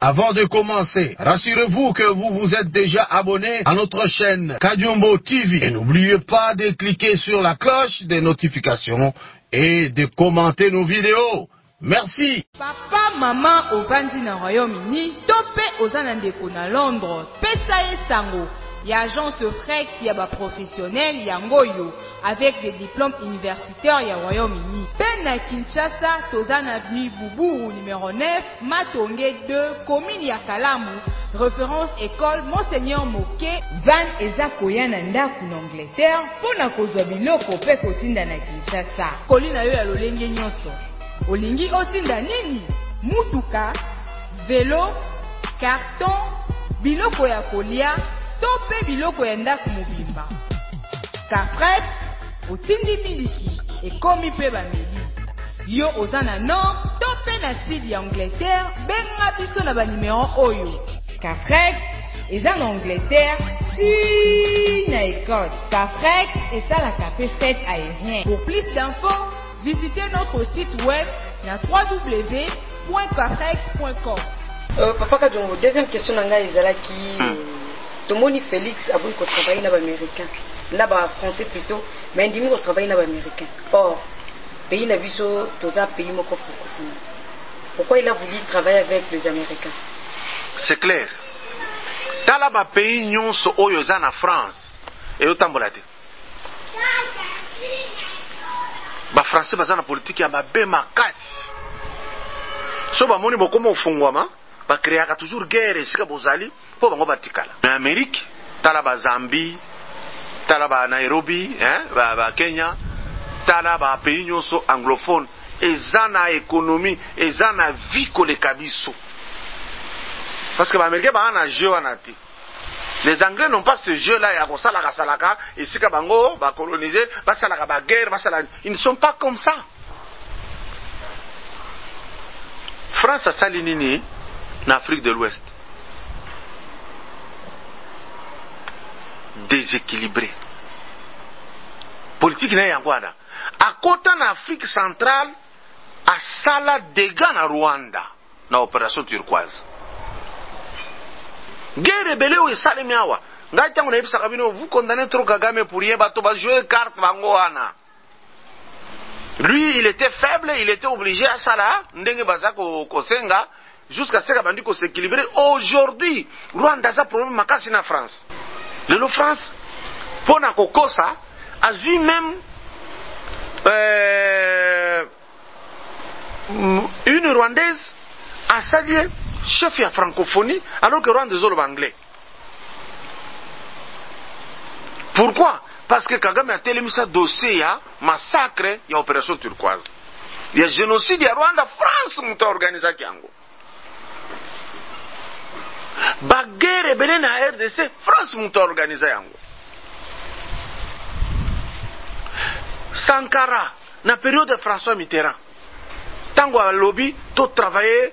Avant de commencer, rassurez-vous que vous vous êtes déjà abonné à notre chaîne Kadiombo TV. Et n'oubliez pas de cliquer sur la cloche des notifications et de commenter nos vidéos. Merci. Papa, maman, ovandi na Royaume-Uni, topé ozana ndeko na Londres, pesa sango. Il y a agence de frais qui a ba professionnel, yangoyo, avec des diplômes universitaires, il y a Royaume-Uni. Ben à Kinshasa, Tozan avenue Boubou, numéro 9, Matonge 2, commune ya Kalamu, référence école Monseigneur Moké, Van Eza Koyana Ndaku en Angleterre, pona kozwa biloko pe kotinda na Kinshasa. Kolina yo ya lolenge nyonso. Olingi otinda nini? Mutuka, vélo, carton, biloko ya kolia, tope biloko ya ndaku mobimba. Kafret, otindi miliki, ekomi pe bameli. Yo ozana nord, tope na sud ya Angleterre, benga biso na ba numéro oyo. Kafret, eza na Angleterre, si na Écosse. Kafret, eza la capé fête aérien. Pour plus d'infos, visitez notre site web na www.kafret.com. Papa Kadjongo, deuxième question nanga ezalaki tomoni Félix a voulu travailler na ba américain. Na ba français plutôt, mais ndimi ko travailler na ba américain. Or, pays na biso toza pays moko francophone. Pourquoi il a voulu travailler avec les américains? C'est clair. Tala ba pays nyonso oyo za na France et otambola te. Ba français baza na politique ya mabe makasi. So ba moni bokomo ofungwama, ba créaka toujours guerre sika bozali po bango batikala. Na Amérique, tala ba Zambie, tala ba Nairobi, ba Kenya, tala ba pays nyonso anglophone, eza na économie, eza na vie koleka biso. Parce que les Américains ont un jeu en ati. Les Anglais n'ont pas ce jeu-là, et si Kabango va coloniser, va guerre, ils ne sont pas comme ça. France a salinini en Afrique de l'Ouest. Déséquilibré. Politique n'est pas encore là. À côté en Afrique centrale, à Sala dégâts en Rwanda, dans l'opération turquoise. Guerre rebelle ou salemi awa. Ngai tango na ebisa kabino vous condamnez trop Kagame pour rien bato ba jouer carte bango wana. Lui il était faible, il était obligé à sala ndenge bazako kosenga jusqu'à ce que bandi ko s'équilibrer. Aujourd'hui, Rwanda a problème makasi na France. Le France pona kokosa a vu même une Rwandaise a salué chef ya francophonie alors que Rwanda est anglais. Pourquoi? Parce que Kagame a tellement ça dossier ya massacre ya opération turquoise. Il y a génocide ya Rwanda, France muta organiser kiango. Ba guerre belé na RDC, France muta organiser yango. Sankara na période de François Mitterrand. Tango a lobby tout travailler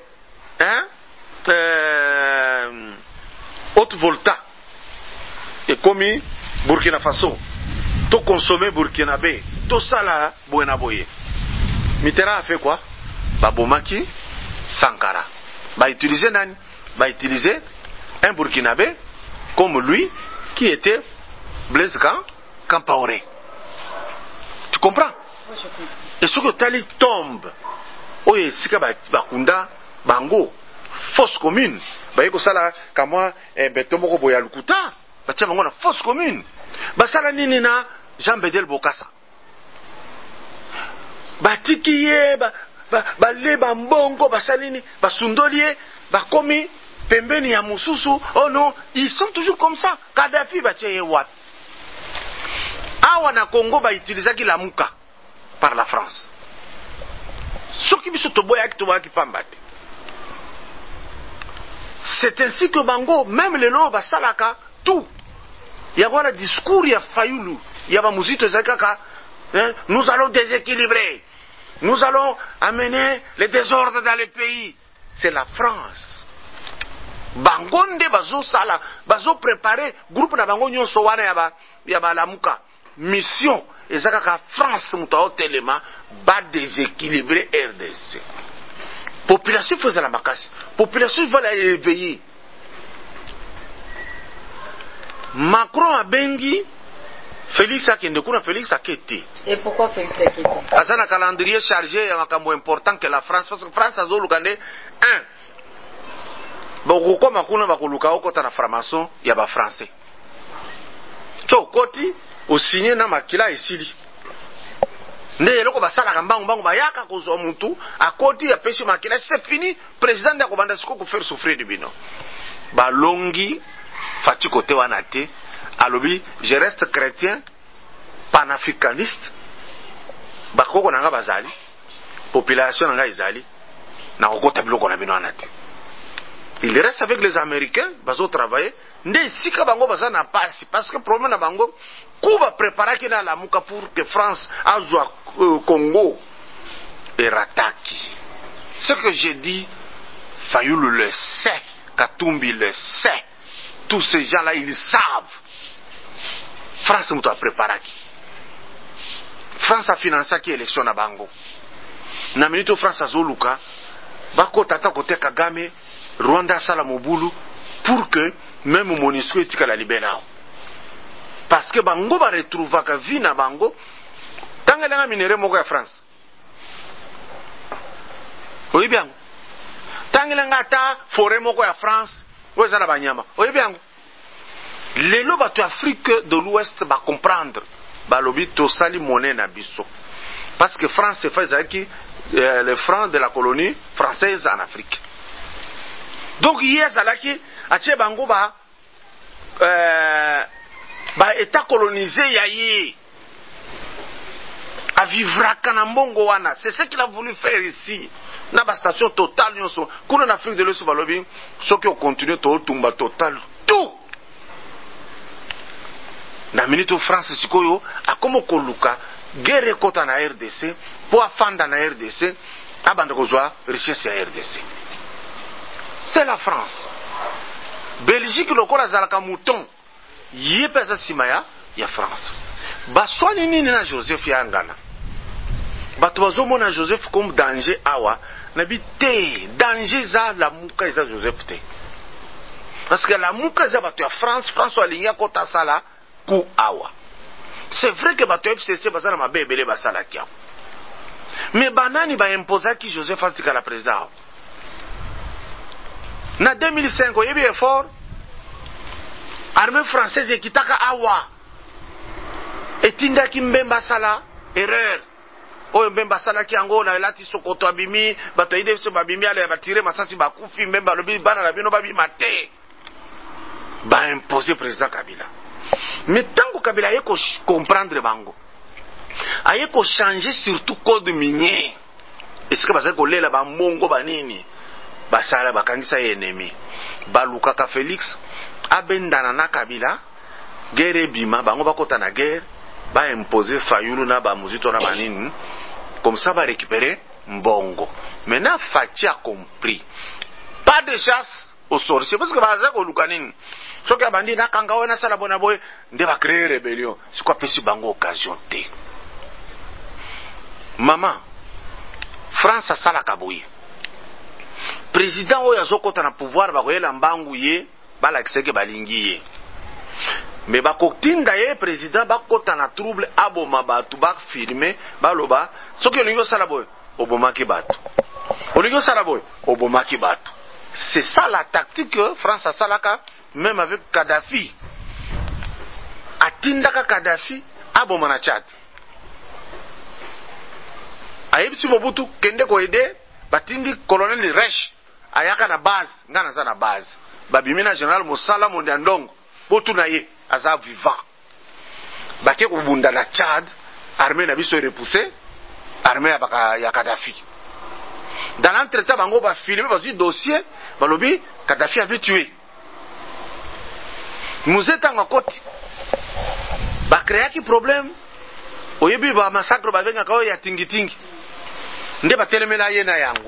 haute volta et commis Burkina Faso to consommer burkinabé to sala buena boye. Mitterrand a fait quoi? Ba bomaki Sankara ba utiliser nani? Ba utiliser un burkinabé comme lui qui était Blaise Compaoré. Tu comprends? Oui, je comprends. Et ce que Tali tombe oye sika bakunda bango fausse commune bayeko sala kamwa beto moko boya lukuta batia bango na fausse commune basala nini na Jean Bedel Bokassa batikiye baleba mbongo basalini basundolie bakomi pembeni ya mususu. Oh non, ils sont toujours comme ça. Kadhafi batia ye wapi? Awa na Congo ba utilisaki la muka par la France. Soki biso toboya ki toboya ki pambate. C'est ainsi que Bango, même les lois basalaka tout. Il y a un discours, il y a Fayoulou, il y a Mouzito Zakaka. Nous allons déséquilibrer. Nous allons amener les désordres dans les pays. C'est la France. Bangonde bazo sala, bazo préparer groupe na bango nyonso wana ya ba lamuka. Mission ezaka France muta hotelema ba déséquilibrer RDC. population faisait la makasi, population va la éveiller. Macron a bengi Félix akende kuna Félix akete. Et pourquoi Félix akete? Asa na calendrier chargé ya makambo important que la France, parce que France azo lukande boko makuna bakuluka okota na franc-maçon ya ba français. So koti o signé na makila esili. Nde eloko basala kambango bango bayaka kozwa mutu akoti ya peshi makila, c'est fini. Président ya kobanda siko ko faire souffrir de bino. Balongi fati kote wana te. Alobi je reste chrétien panafricaniste. Bakoko nanga bazali population nanga izali na kokota biloko na bino wana te. Il reste avec les Américains, bazo travailler. Nde sika bango baza na pasi parce que problème na bango kuba préparer ki na la muka pour que France azwa Congo et rataki. Ce que j'ai dit, Fayoulou le sait, Katumbi le sait. Tous ces gens-là, ils savent. France nous a préparé qui. France a financé qui élection na bango. Na minute France a zoluka, bako tata kote Kagame, Rwanda sala mobulu pour que même MONUSCO etika la libération. Parce que bango ba retrouva ka vie na bango tangelenga minere moko ya France. Oyi bien. Tangelenga ta forêt moko ya France, oza na banyama. Oyi bien. Lelo bato Afrique de l'Ouest ba comprendre ba lobi to sali monnaie na biso. Parce que France se fait qui le franc de la colonie française en Afrique. Donc hier zalaki atie bango ba état colonisé yayi a vivre kana mbongo wana. C'est ce qu'il a voulu faire ici. Na ba station Total nyonso kuna na Afrique de l'Ouest balobi soki on continue to tumba Total tout. Na minute France sikoyo akomo koluka guerre kota na RDC po afanda na RDC abanda kozwa richesse ya RDC. C'est la France. Belgique lokola zalaka mouton yepesa simaya ya France. Baswani nini na Joseph Yangana. Bato bazomona Joseph comme danger awa na bité danger za la muka za Joseph te. Parce que la muka za bato ya France François Linga kota sala ku awa. C'est vrai que bato FCC basala mabebele basala kia. Mais banani ba imposa ki Joseph Antika la président. Na 2005 oyebi effort armée française ekitaka awa etindaki Mbemba sala erreur oyo Mbemba sala ki yango na elati Sokoto abimi bato ide biso babimi ala batire masasi bakufi Mbemba lobi bana na bino babi mate ba imposer président Kabila. Mais tango Kabila yeko comprendre bango ayeko changer surtout code minier est-ce que bazako kolela ba mongo banini basala bakangisa ennemi balukaka Félix abendana na Kabila guerre bima bango bakota na guerre ba imposer Fayulu na ba muzito na banini comme ça va récupérer mbongo. Maintenant Fachi a compris pas de chasse aux sorciers parce que bazako lukanini soki abandi na kanga wana sala bona boy nde ba créer rébellion c'est quoi pesi bango occasion te. Maman France a sala kaboye président oyo azokota na pouvoir bakoyela mbangu ye balakiseke balingi ye mais bakotinda ye président bakota na trouble aboma bato bafirme baloba soki olingi osala boye obomaki bato olingi osala boye obomaki bato. C'est ça la tactique que France asalaka même avec Kadhafi. Atindaka Kadhafi aboma na Tchad. Ayebisi Mobutu kende ko aider batindi colonel Resh ayaka na base ngana za na base babimina général Mosala Mondiandongo botu na ye aza vivant bake ko bunda na Tchad armée na biso repoussé armée ya Kadhafi. Dans l'entretien bango ba filmer ba dossier balobi Kadhafi avait tué Muzeta ngakoti ba créer ki problème oyebi ba massacre ba venga ka ya tingi nde batelemela ye na yango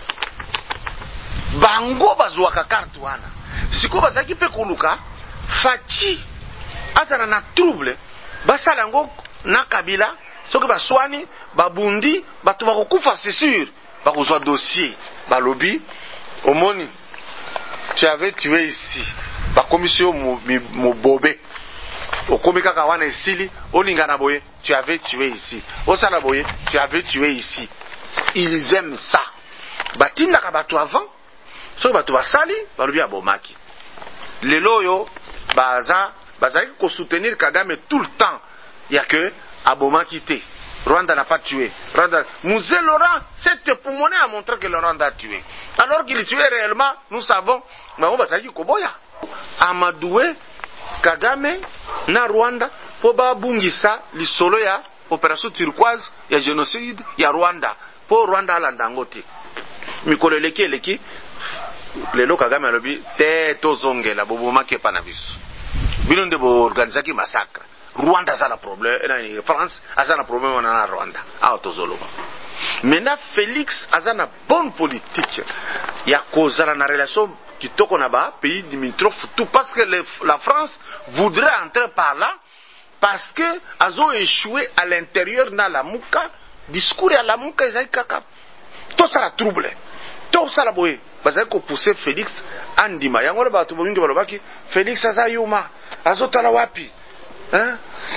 bango bazwaka carte wana siko bazaki pe koluka Fachi azana na trouble basala ngo na Kabila soki baswani babundi bato bakokufa c'est sûr bakozwa dossier balobi omoni tu avais tué ici bakomisio mobobe okomi kaka wana esili olinga na boye tu avais tué ici osala boye tu avais tué ici. Ils aiment ça. Batindaka bato avant soki bato basali balobi abomaki lelo oyo bazalaki kosoutenir Kagame tout le temps ya que abomaki te. Rwanda n'a pas tué. Mouzé Laurent s'est époumoné à montrer que le Rwanda a tué. Alors qu'il tuait réellement, nous savons, mais on va dire Koboya. Amadoué, Kagame, na Rwanda, pour babungisa, l'isolo ya, opération turquoise, ya génocide, ya Rwanda. Pour Rwanda landangote. Mikolo leki, lelo Kagame alobi, te tozonge la boboma ke panabisu. Bilonde bo organizaki massacre. Rwanda a un problème, France a un problème en Rwanda. Maintenant, Félix a une bonne politique. Il y a une relation qui toque au pays limitrophe, tout parce que la France voudrait entrer par là, parce qu'ils ont échoué à l'intérieur dans la Mouka, discours à la Mouka, ils ont kaka. Tout ça la trouble. Tout ça la boye. Parce que pousser Félix Andima. Yango ba tu bongi balobaki Félix azayuma. Azotala wapi. Hein?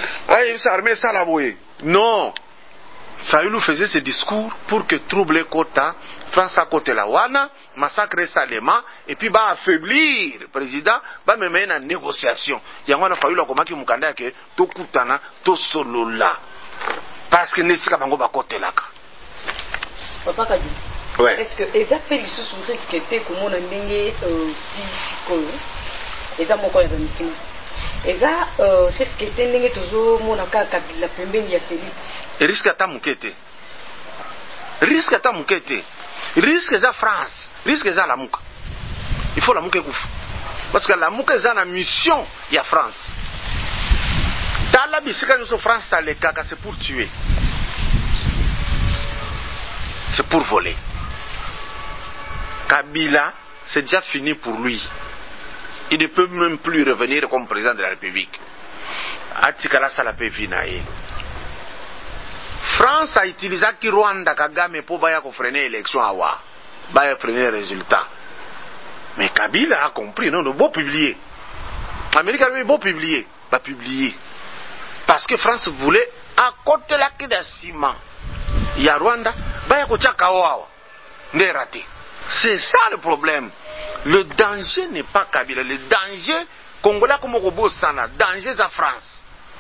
Non. Fayoulou faisait ce discours pour que troubler Kota, France à côté la Wana, massacrer Salema, et puis va affaiblir le président, va me mener en négociation. Yangwana Fayoulou a commencé à que tout Koutana, tout solo là. Parce que Nessika Bango va côté là. Papa Kadi. Ouais. Est-ce que Eza fait les sous risque était comme on a dengue disco? Eza mon coin de Eza risque était dengue toujours mon aka Kabila pembeni ya Félix. Risque ata mukete. Risque ata mukete. Risque eza France. Risque eza la muka. Il faut la muka kufu. Parce que la muka eza na mission ya France. Dans la bisika de France ça les kaka c'est pour tuer. C'est pour voler. Kabila, c'est déjà fini pour lui. Il ne peut même plus revenir comme président de la République. Atikala Salapé Vinaye. France a utilisé qui Rwanda Kagame pour freiner l'élection à Wa. Freiner les résultats. Mais Kabila a compris, non, beau publier. L'Amérique a beau publier. Pas publier. Parce que France voulait à côté la quai de ciment. Il y a Rwanda, c'est ça le problème. Le danger n'est pas Kabila. Le danger, Congolais comme Robo Sana, danger c'est la France.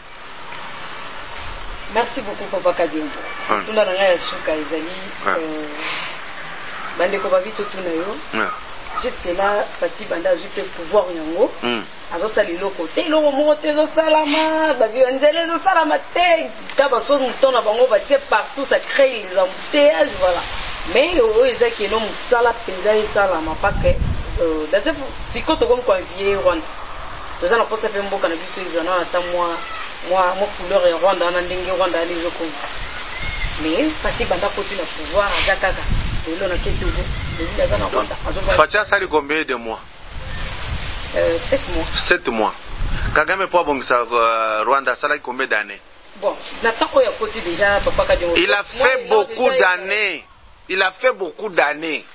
Merci beaucoup, Papa Kadiombo. Tout le monde a souka ezali. Bandeko babito tunayo. Jusque là, Fati Banda a eu le pouvoir yango. Azo sali loko. Te loko mo te zo salama, babi onzele zo salama te. Kabaso mutona bango ba tie partout, ça crée les embouteillages, voilà. Mais eza ki no musala penza salama parce que dans si quand on convie Rwanda. Nous allons pas faire mboka na biso izana ata moi couleur ya Rwanda na ndenge Rwanda ali zoko. Mais Fati Banda continue à pouvoir azakaka. Lelo na ketu Fatia Sali combien de mois? 7 mois. 7 mois. Kagame pour Rwanda, ça a combien d'années? Bon, déjà, Papa Kadiombo. Il a fait beaucoup d'années. Il a fait beaucoup d'années.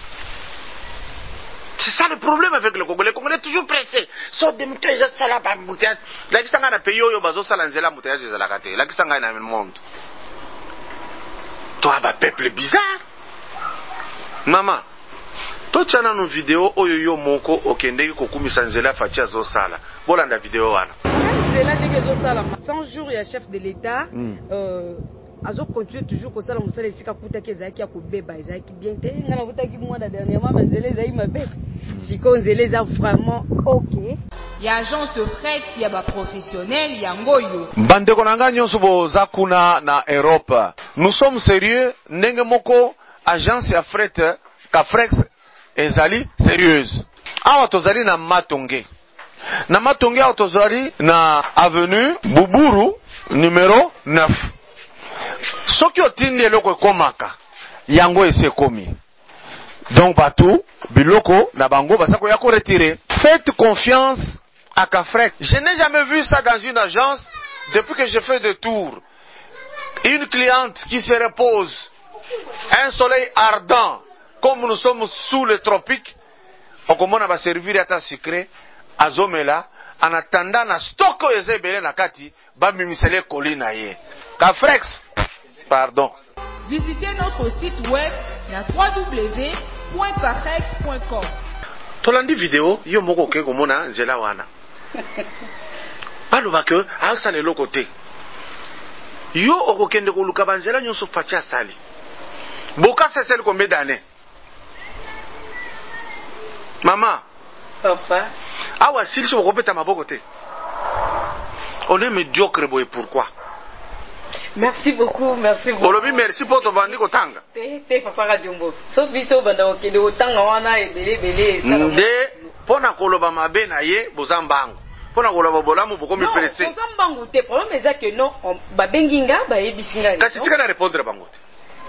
C'est ça le problème avec le Congolais. Le Congolais est toujours pressé. Sauf des moutaises, ça la moutaises. La qui s'en a payé au bazo salanzela moutaises, c'est la gâté. La qui s'en a dans le monde. Toi, un peuple bizarre. Maman, toi tu as une vidéo oyo moko okendeki kokumisa nzela Fatia zo sala. Bolanda vidéo wana. Nzela ndenge zo sala 100 jours ya chef de l'état azo continue toujours ko sala musala esika kuta kezaki ya kobeba ezaki bien te ngana vutaki moi da dernièrement nzela ezaki mabe. Siko nzela za vraiment OK. Ya agence de fret ya ba professionnel ya ngoyo. Bandeko nanga nyonso boza kuna na Europe. Nous sommes sérieux ndenge moko agence ya fret Kafrex ezali sérieuse. Awa tozali na Matonge. Na Matonge awa tozali na avenue Buburu numéro 9. Soki otindi eloko ekomaka yango esekomi. Donc batou biloko na bango basako ya ko retirer. Faites confiance à Kafrex. Je n'ai jamais vu ça dans une agence depuis que je fais des tours. Une cliente qui se repose un soleil ardent, comme nous sommes sous les tropiques, on commence à servir à ta sucré, à Zomela, en attendant na stock ezebele na kati, ba mimisele kolina ye. Kafrex, pardon. Visitez notre site web na www.cafrex.com. Tolandi vidéo, yo moko ke komona nzela wana. Baloba ke asala eloko te. Yo okokende koluka banzela nyonso faci asali. Boka sesele combien d'années? Maman. Papa. Awa silisi okopeta maboko te. On est médiocre boy, pourquoi? Merci beaucoup, merci beaucoup. Olobi merci pour ton bandi kotanga. Te papa Radiombo. Sauf vito banda okende otanga wana ebele nde pona koloba mabe na ye bozambango. Pona koloba bolamu bokomi pressé. Non, bozambango te. Problème est que non, ba benginga ba ebisinga. Kasi tika na répondre bango te.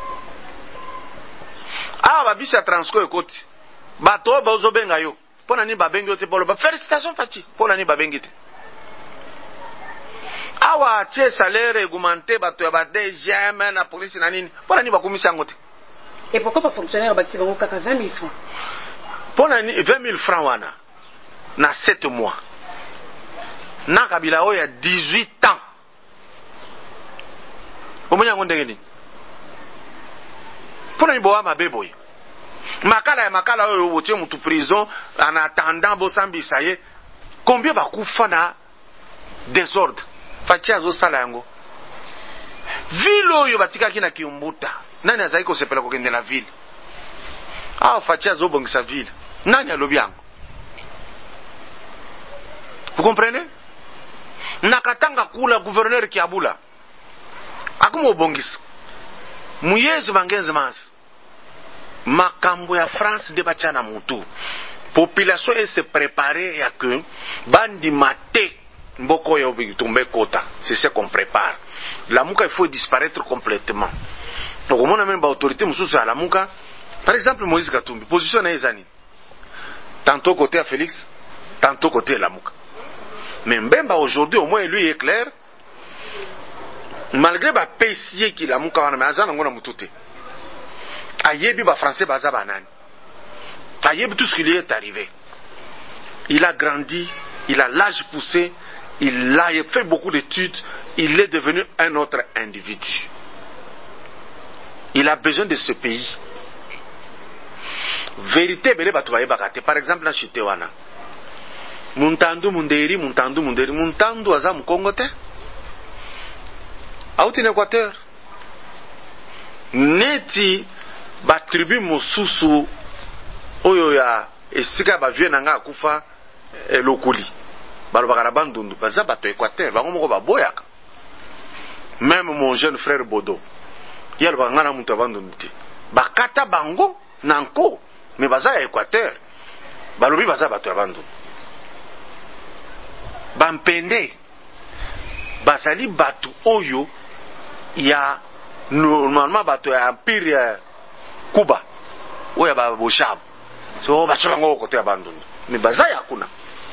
Ah ba bisa transco ekoti. Bato bazo benga yo. Pona ni ba bengi te polo ba félicitations Fati. Pona ni ba bengi te. Awa che salaire augmenté bato ya ba DGM na police na nini. Pona ni ba komisa ngote. Et pourquoi pas fonctionnaire ba tsibango kaka 20 000 francs? Pona ni 20 000 francs wana na 7 mois. Na kabila oya 18 ans. Omonya ngondenge ni. Pona ni boa mabebo yi. Makala ya makala oyo wotie mutu prison en attendant bosambisa ye. Combien bakufa na désordre? Fati azo sala yango. Ville oyo batikaki na Kiumbuta. Nani azali ko sepela kokende na ville? Ah, Fati azo bongisa ville. Nani alobi yango? Vous comprenez? Nakatanga kula gouverneur Kiabula. Akumo bongisa. Muyezi bangenzi mans. Makambo ya France de bachana mutu. Population est se préparer à que bandi mate mboko yo bitumbe kota. C'est ce qu'on prépare. La muka il faut disparaître complètement. Donc on a même autorité mususu à la muka. Par exemple Moïse Katumbi, position na ezani. Tantôt côté à Félix, tantôt côté à la muka. Mais Mbemba aujourd'hui au moins lui est clair. Malgré ba pesier qui la muka wana mais azana ngona mutute. Ayebi ba français baza banani. Ayebi tout ce qui lui est arrivé. Il a grandi, il a l'âge poussé, il a fait beaucoup d'études, il est devenu un autre individu. Il a besoin de ce pays. Vérité bele batu bayebaka te. Par exemple na chite wana. Muntandu munderi. Muntandu aza Mukongo te. Auti na Équateur. Neti ba tribu mosusu oyo ya esika ba vie nanga akufa elokuli balobaka na bandundu baza bato Équateur bango moko baboyaka. Même mon jeune frère Bodo yalo banga na mutu bandundu te bakata bango nanko mais baza ya Équateur balobi baza bato ya bandundu bampende bazali bato oyo ya normalement bato ya empire ya Cuba oya ba boshabu so bachoka ngo côté ya bandundu mais baza ya kuna.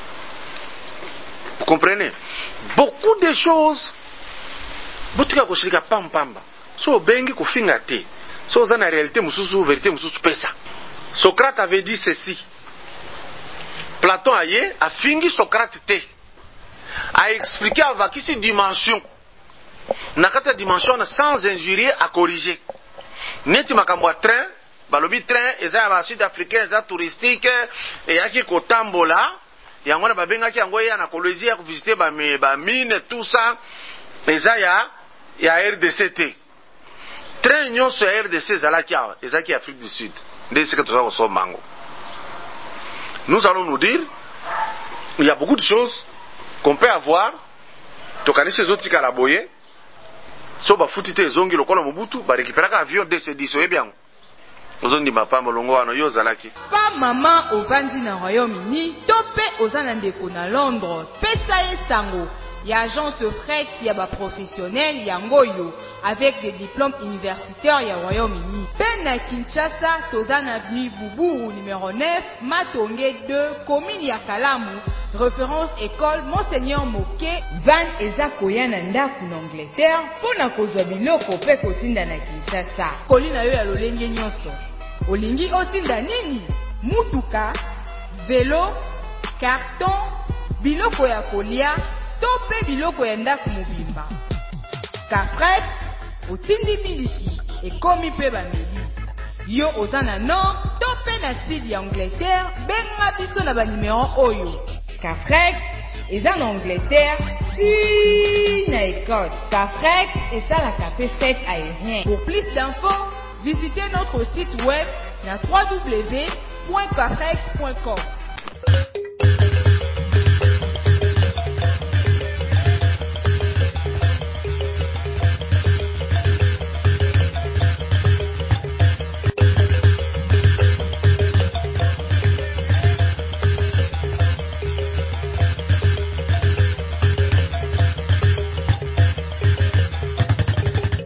Vous comprenez? Beaucoup de choses botuka ko shirika pampamba so bengi ko finga te so za na réalité mususu vérité mususu pesa. Socrate avait dit ceci. Platon a fingi Socrate te a expliqué avec ici dimension na kata dimension sans injurier à corriger. Neti makambo train balobi train eza ba sud africain eza touristique et yaki kotambola yango na babengaki yango ya na Colombie ya visiter ba mine tout ça eza ya RDC. Train nyonso ya RDC ezaki Afrique du Sud. Ndesi que toza ko mango. Nous allons nous dire il y a beaucoup de choses qu'on peut avoir tokanisi ezotika la boye so ba futite ezongi lokola Mobutu ba récupérer avion DC-10 oyebiango ozondi mapa molongo wana yo zalaki pa maman ovandi na Royaume-Uni to pe ozana ndeko na Londres pesa ye sango ya agence de fret ya ba professionnel ya ngoyo avec des diplômes universitaires ya Royaume-Uni. Pe na Kinshasa tozana avenue Boubou numéro 9 Matonge 2 commune ya Kalamu Référence école Monseigneur Moké Van eza koya na ndaku na Angleterre pona kozwa biloko pe kotinda na Kinshasa. Kolina yo ya lolenge nyonso. Olingi otinda nini? Mutuka, vélo, carton, biloko ya kolia, to pe biloko ya ndaku mobimba. Kafret, otindi miliki, ekomi pe bameli. Yo oza na nord, to pe na sud ya Angleterre, benga biso na ba numéro oyo. Kafret, eza na Angleterre, si na Écosse. Kafret, esalaka pe fête aérien. Pour plus d'infos, visitez notre site web na www.kafret.com.